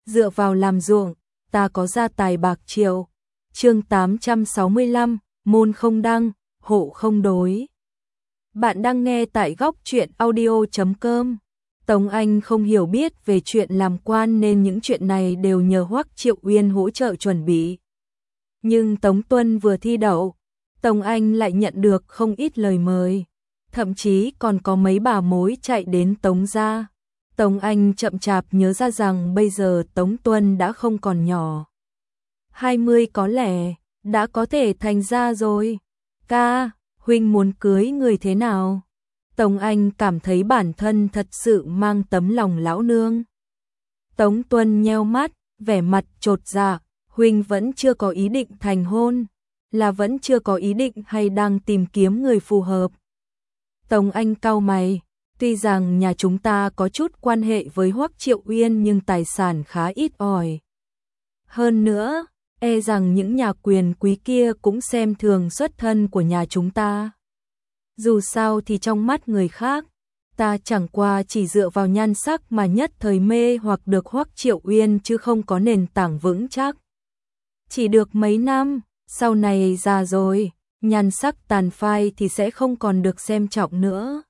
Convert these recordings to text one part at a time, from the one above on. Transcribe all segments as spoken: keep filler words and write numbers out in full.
dựa vào làm ruộng, ta có gia tài bạc triệu. Chương tám trăm sáu mươi lăm, môn không đăng, hộ không đối. Bạn đang nghe tại góc truyện audio chấm com. Tống Anh không hiểu biết về chuyện làm quan nên những chuyện này đều nhờ Hoắc Triệu Uyên hỗ trợ chuẩn bị. Nhưng Tống Tuân vừa thi đậu, Tống Anh lại nhận được không ít lời mời, thậm chí còn có mấy bà mối chạy đến Tống gia. Tống Anh chậm chạp nhớ ra rằng bây giờ Tống Tuân đã không còn nhỏ. hai mươi có lẽ, đã có thể thành ra rồi. Ca, huynh muốn cưới người thế nào? Tống Anh cảm thấy bản thân thật sự mang tấm lòng lão nương. Tống Tuân nheo mắt, vẻ mặt chột dạ, huynh vẫn chưa có ý định thành hôn, là vẫn chưa có ý định hay đang tìm kiếm người phù hợp? Tống Anh cau mày, tuy rằng nhà chúng ta có chút quan hệ với Hoắc Triệu Uyên nhưng tài sản khá ít ỏi. Hơn nữa, e rằng những nhà quyền quý kia cũng xem thường xuất thân của nhà chúng ta. Dù sao thì trong mắt người khác, ta chẳng qua chỉ dựa vào nhan sắc mà nhất thời mê hoặc được Hoắc Triệu Uyên chứ không có nền tảng vững chắc. Chỉ được mấy năm, sau này già rồi, nhan sắc tàn phai thì sẽ không còn được xem trọng nữa.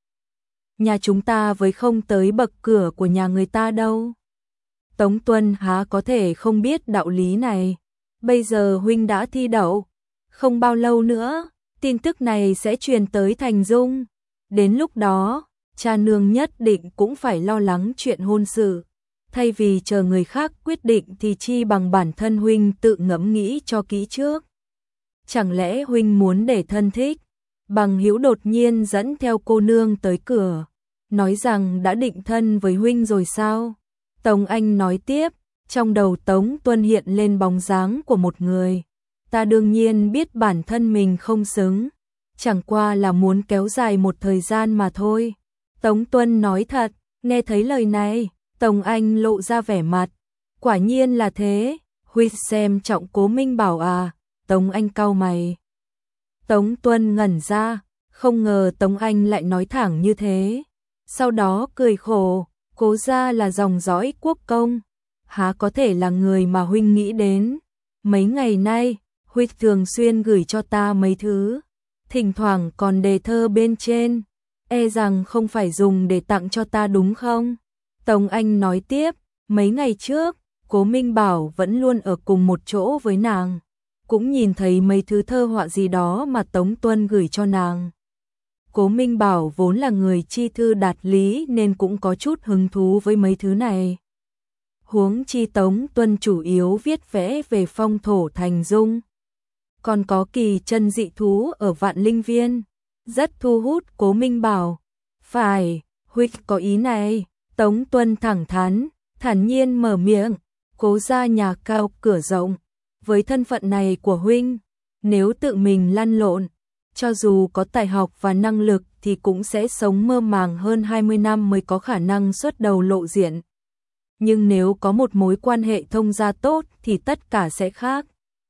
Nhà chúng ta với không tới bậc cửa của nhà người ta đâu. Tống Tuân há có thể không biết đạo lý này. Bây giờ huynh đã thi đậu, không bao lâu nữa, tin tức này sẽ truyền tới Thành Dung. Đến lúc đó, cha nương nhất định cũng phải lo lắng chuyện hôn sự. Thay vì chờ người khác quyết định thì chi bằng bản thân huynh tự ngẫm nghĩ cho kỹ trước. Chẳng lẽ huynh muốn để thân thích, bằng hữu đột nhiên dẫn theo cô nương tới cửa, nói rằng đã định thân với huynh rồi sao? Tống Anh nói tiếp, trong đầu Tống Tuân hiện lên bóng dáng của một người. Ta đương nhiên biết bản thân mình không xứng, chẳng qua là muốn kéo dài một thời gian mà thôi. Tống Tuân nói thật, nghe thấy lời này, Tống Anh lộ ra vẻ mặt. Quả nhiên là thế, huynh xem trọng Cố Minh Bảo à? Tống Anh cau mày. Tống Tuân ngẩn ra, không ngờ Tống Anh lại nói thẳng như thế. Sau đó cười khổ, Cố gia là dòng dõi quốc công, há có thể là người mà huynh nghĩ đến. Mấy ngày nay, huynh thường xuyên gửi cho ta mấy thứ, thỉnh thoảng còn đề thơ bên trên, e rằng không phải dùng để tặng cho ta đúng không? Tống Anh nói tiếp, mấy ngày trước, Cố Minh Bảo vẫn luôn ở cùng một chỗ với nàng, cũng nhìn thấy mấy thứ thơ họa gì đó mà Tống Tuân gửi cho nàng. Cố Minh Bảo vốn là người chi thư đạt lý nên cũng có chút hứng thú với mấy thứ này. Huống chi Tống Tuân chủ yếu viết vẽ về phong thổ Thành Dung, còn có kỳ chân dị thú ở Vạn Linh Viên, rất thu hút Cố Minh Bảo. Phải, huynh có ý này. Tống Tuân thẳng thắn, thản nhiên mở miệng. Cố gia nhà cao cửa rộng, với thân phận này của huynh, nếu tự mình lăn lộn, cho dù có tài học và năng lực thì cũng sẽ sống mơ màng hơn hai mươi năm mới có khả năng xuất đầu lộ diện. Nhưng nếu có một mối quan hệ thông gia tốt thì tất cả sẽ khác.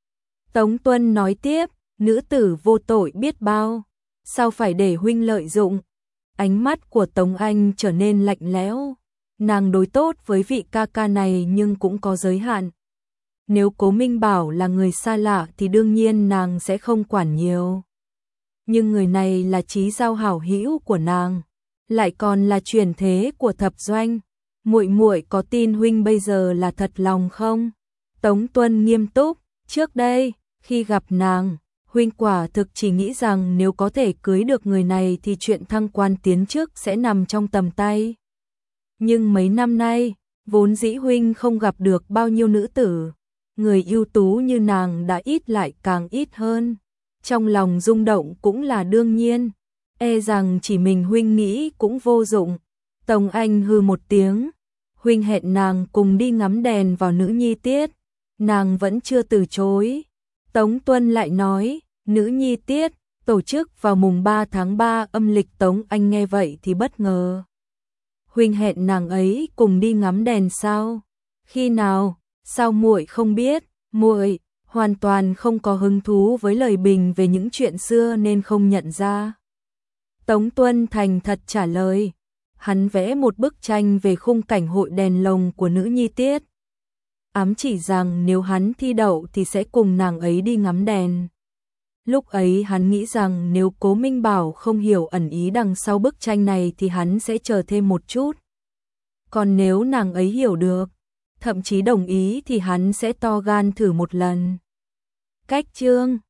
Tống Tuân nói tiếp, nữ tử vô tội biết bao, sao phải để huynh lợi dụng? Ánh mắt của Tống Anh trở nên lạnh lẽo. Nàng đối tốt với vị ca ca này nhưng cũng có giới hạn. Nếu Cố Minh Bảo là người xa lạ thì đương nhiên nàng sẽ không quản nhiều. Nhưng người này là chí giao hảo hữu của nàng, lại còn là truyền thế của Thập Doanh. Muội muội có tin huynh bây giờ là thật lòng không? Tống Tuân nghiêm túc, trước đây, khi gặp nàng, huynh quả thực chỉ nghĩ rằng nếu có thể cưới được người này thì chuyện thăng quan tiến chức sẽ nằm trong tầm tay. Nhưng mấy năm nay, vốn dĩ huynh không gặp được bao nhiêu nữ tử, người ưu tú như nàng đã ít lại càng ít hơn. Trong lòng rung động cũng là đương nhiên, e rằng chỉ mình huynh nghĩ cũng vô dụng. Tống Anh hừ một tiếng, huynh hẹn nàng cùng đi ngắm đèn vào nữ nhi tiết, nàng vẫn chưa từ chối. Tống Tuân lại nói, nữ nhi tiết, tổ chức vào mùng ba tháng ba âm lịch. Tống Anh nghe vậy thì bất ngờ. Huynh hẹn nàng ấy cùng đi ngắm đèn sao? Khi nào? Sao muội không biết? Muội hoàn toàn không có hứng thú với lời bình về những chuyện xưa nên không nhận ra. Tống Tuân thành thật trả lời. Hắn vẽ một bức tranh về khung cảnh hội đèn lồng của nữ nhi tiết. ám chỉ rằng nếu hắn thi đậu thì sẽ cùng nàng ấy đi ngắm đèn. Lúc ấy hắn nghĩ rằng nếu Cố Minh Bảo không hiểu ẩn ý đằng sau bức tranh này thì hắn sẽ chờ thêm một chút. Còn nếu nàng ấy hiểu được, thậm chí đồng ý thì hắn sẽ to gan thử một lần. Cách chương